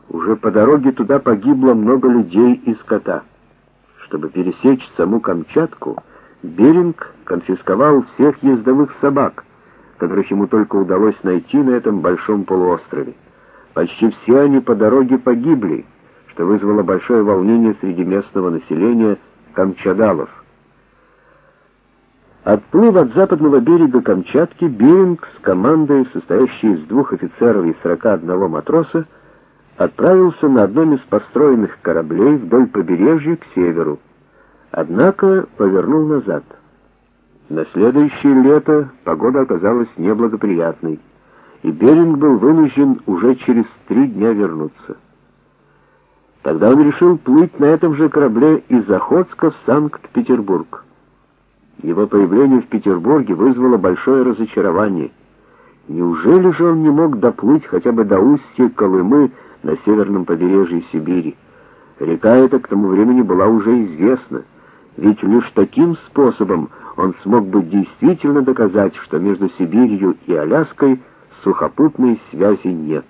Уже по дороге туда погибло много людей и скота. Чтобы пересечь саму Камчатку, Беринг конфисковал всех ездовых собак, которых ему только удалось найти на этом большом полуострове. Почти все они по дороге погибли, что вызвало большое волнение среди местного населения камчадалов. Отплыв от западного берега Камчатки, Беринг с командой, состоящей из 2 офицеров и 41 матроса, отправился на одном из построенных кораблей вдоль побережья к северу, однако повернул назад. На следующее лето погода оказалась неблагоприятной, и Беринг был вынужден уже через 3 дня вернуться. Тогда он решил плыть на этом же корабле из Охотска в Санкт-Петербург. Его появление в Петербурге вызвало большое разочарование. Неужели же он не мог доплыть хотя бы до устья Колымы на северном побережье Сибири? Река эта к тому времени была уже известна, ведь лишь таким способом он смог бы действительно доказать, что между Сибирью и Аляской сухопутной связи нет.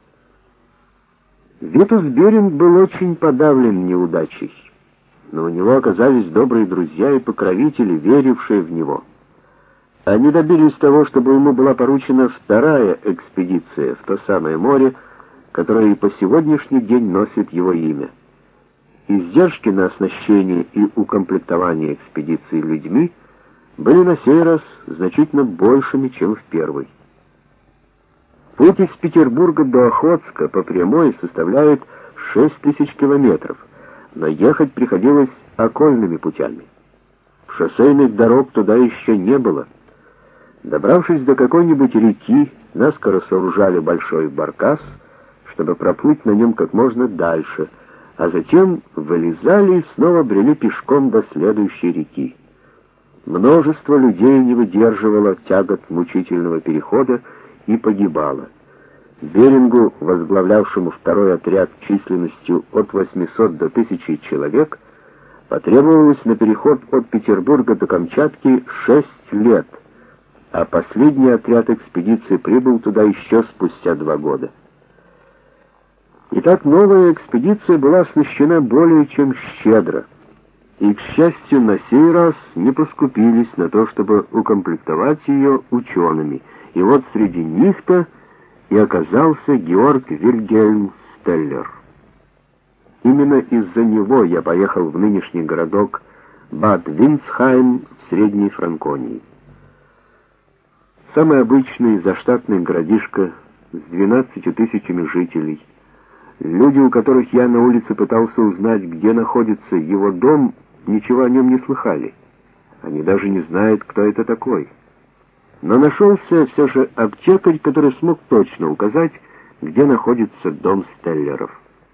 Витус Беринг был очень подавлен неудачей, но у него оказались добрые друзья и покровители, верившие в него. Они добились того, чтобы ему была поручена 2-я экспедиция в то самое море, которое и по сегодняшний день носит его имя. Издержки на оснащение и укомплектование экспедиции людьми были на сей раз значительно большими, чем в первой. Путь из Петербурга до Охотска по прямой составляет 6000 километров, но ехать приходилось окольными путями. Шоссейных дорог туда еще не было. Добравшись до какой-нибудь реки, наскоро сооружали большой баркас, чтобы проплыть на нем как можно дальше, а затем вылезали и снова брели пешком до следующей реки. Множество людей не выдерживало тягот мучительного перехода и погибало. Берингу, возглавлявшему 2-й отряд численностью от 800 до 1000 человек, потребовалось на переход от Петербурга до Камчатки 6 лет, а последний отряд экспедиции прибыл туда еще спустя 2 года. Итак, новая экспедиция была оснащена более чем щедро, и, к счастью, на сей раз не поскупились на то, чтобы укомплектовать ее учеными, и вот среди них-то и оказался Георг Вильгельм Стеллер. Именно из-за него я поехал в нынешний городок Бад Виндсхайм в Средней Франконии. Самый обычный заштатный городишко с 12 тысячами жителей. Люди, у которых я на улице пытался узнать, где находится его дом, ничего о нем не слыхали. Они даже не знают, кто это такой. Но нашелся все же аптекарь, который смог точно указать, где находится дом Стеллеров.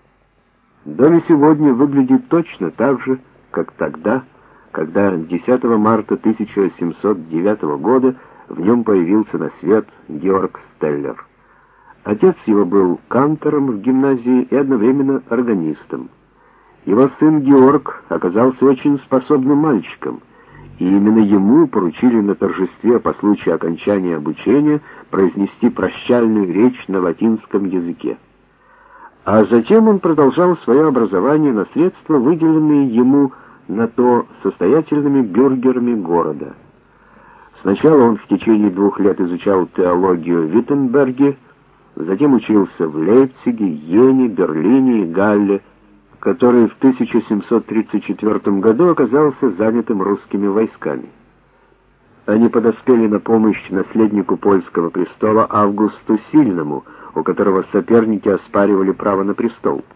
Дом сегодня выглядит точно так же, как тогда, когда 10 марта 1709 года в нем появился на свет Георг Стеллер. Отец его был кантором в гимназии и одновременно органистом. Его сын Георг оказался очень способным мальчиком, и именно ему поручили на торжестве по случаю окончания обучения произнести прощальную речь на латинском языке. А затем он продолжал свое образование на средства, выделенные ему на то состоятельными бюргерами города. Сначала он в течение 2 лет изучал теологию в Виттенберге, затем учился в Лейпциге, Йене, Берлине и Галле, который в 1734 году оказался занятым русскими войсками. Они подоспели на помощь наследнику польского престола Августу Сильному, у которого соперники оспаривали право на престол.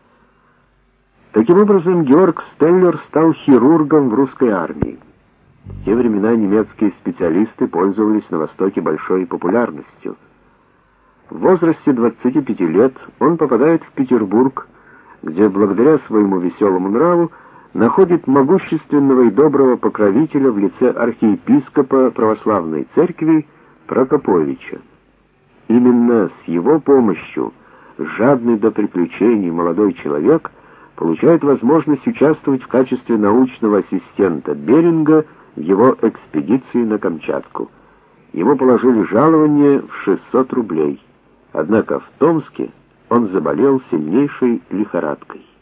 Таким образом, Георг Стеллер стал хирургом в русской армии. В те времена немецкие специалисты пользовались на Востоке большой популярностью. В возрасте 25 лет он попадает в Петербург, где благодаря своему веселому нраву находит могущественного и доброго покровителя в лице архиепископа православной церкви Прокоповича. Именно с его помощью жадный до приключений молодой человек получает возможность участвовать в качестве научного ассистента Беринга в его экспедиции на Камчатку. Ему положили жалование в 600 рублей. Однако в Томске Он заболел сильнейшей лихорадкой.